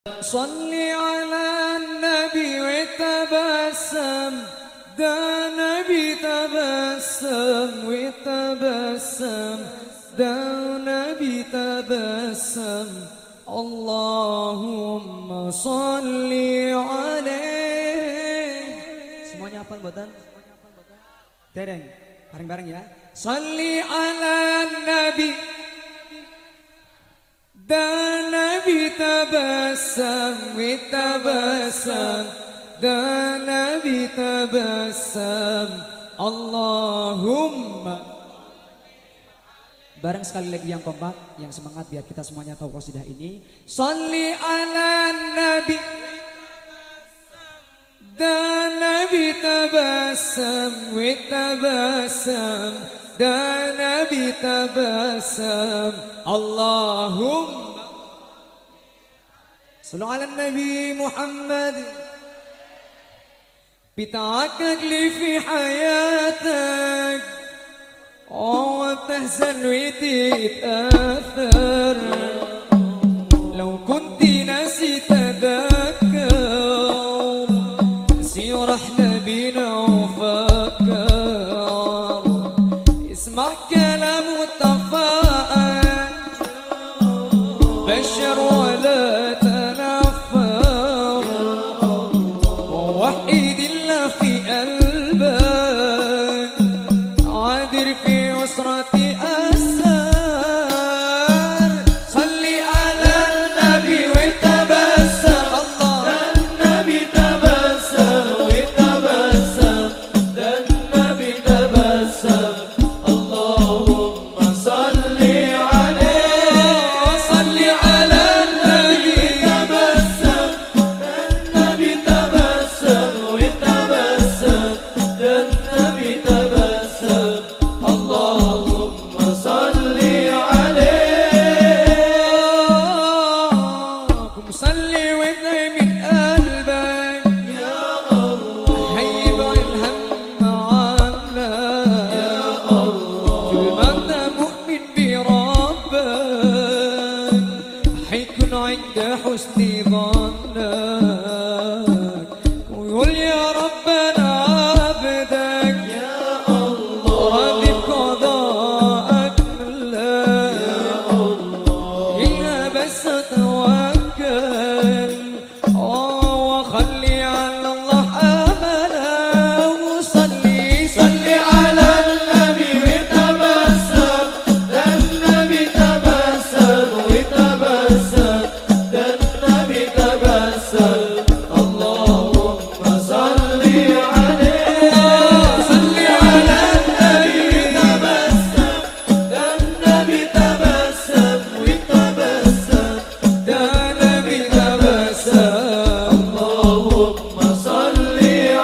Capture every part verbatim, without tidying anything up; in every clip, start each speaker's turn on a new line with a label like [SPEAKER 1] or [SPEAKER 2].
[SPEAKER 1] صل على النبي وتبسم، ده نبي تبسم وتبسم، ده نبي تبسم. Allahumma salli alaih.
[SPEAKER 2] Semuanya apa buatan? Dereng, bareng-bareng ya.
[SPEAKER 1] Salli ala nabi, da nabi tabassam wa tabassam, da nabi tabassam. Allahumma.
[SPEAKER 2] Bareng sekali lagi yang kompak, yang semangat biar kita semuanya tahu qasidah ini.
[SPEAKER 1] Salli ala nabi, da nabi tabassam wa tabassam, da nabi tabassam. Allahumma sallu ala nabi Muhammad. بتعكك لي في حياتك وتحزن وتتأثر، لو كنت ناسي تذكر، سير احنا بينا وفكر، اسمع كلام وتفاءل، بشر ولا تنفر، ووحد الله في قلبك، عادر في أسرتي أسار. صلي على النبي وتبسم، الله النبي تبسم وتبسم، ده النبي تبسم. اللهم صلي عليه، صلي على النبي تبسم، النبي تبسم وتبسم، ده النبي تبسم. اللهم صل عليه، صل وادعي من قلبك يا الله، هيبقى الهم عنا يا الله، طول ما انت مؤمن بربك حيكون عند حسن ظنك، ويقول يا رب انا عبدك يا الله، راضي بقضاءك ملاك يا الله، إلها بس اتوكل وخلي على الله املا. وصلي صلي على النبي وتبسم، ده النبي تبسم وتبسم، ده النبي تبسم. اللهم صل عليه، صل على النبي تبسم، ده النبي تبسم وتبسم، ده النبي تبسم. اللهم صل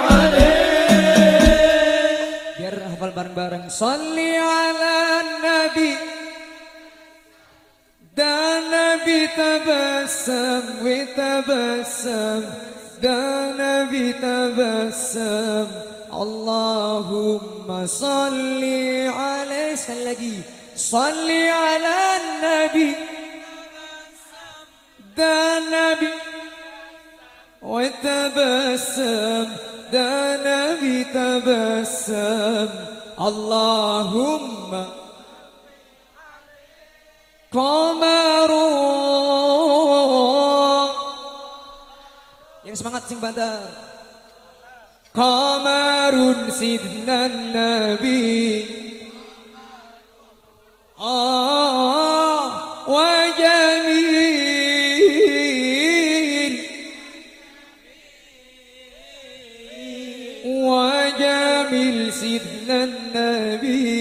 [SPEAKER 1] عليه.
[SPEAKER 2] Biar hafal bareng-bareng.
[SPEAKER 1] صلي على النبي، ده النبي تبسم وتبسم، ده النبي تبسم. اللهم صل عليه. Sekali lagi. صلي على النبي، ده النبي وتبسم، ده النبي تبسم. اللهم قمر.
[SPEAKER 2] Yang semangat sing bandar.
[SPEAKER 1] قمر سيدنا النبي آه وجميل، وجميل سيدنا النبي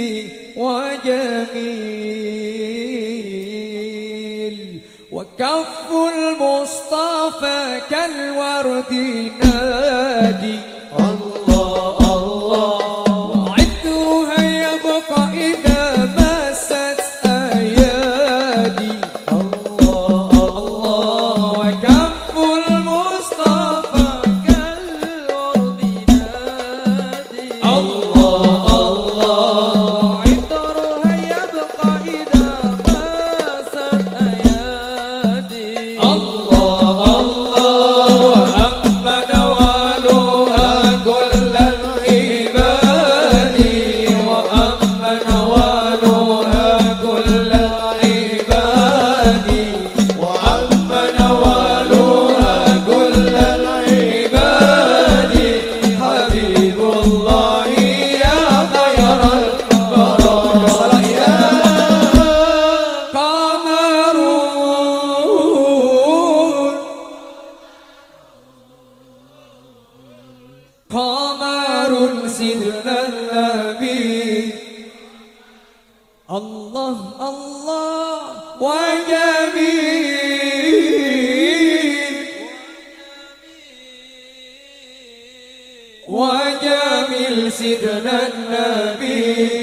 [SPEAKER 1] وجميل، وكف المصطفى كالورد نادي. الله الله، وعطرها يبقى إذا مست أيادي. الله الله، وكف المصطفى كالورد نادي. الله الله، عطرها يبقى إذا مست أيادي. الله الله، سيدنا النبي الله الله وجميل وجميل سيدنا النبي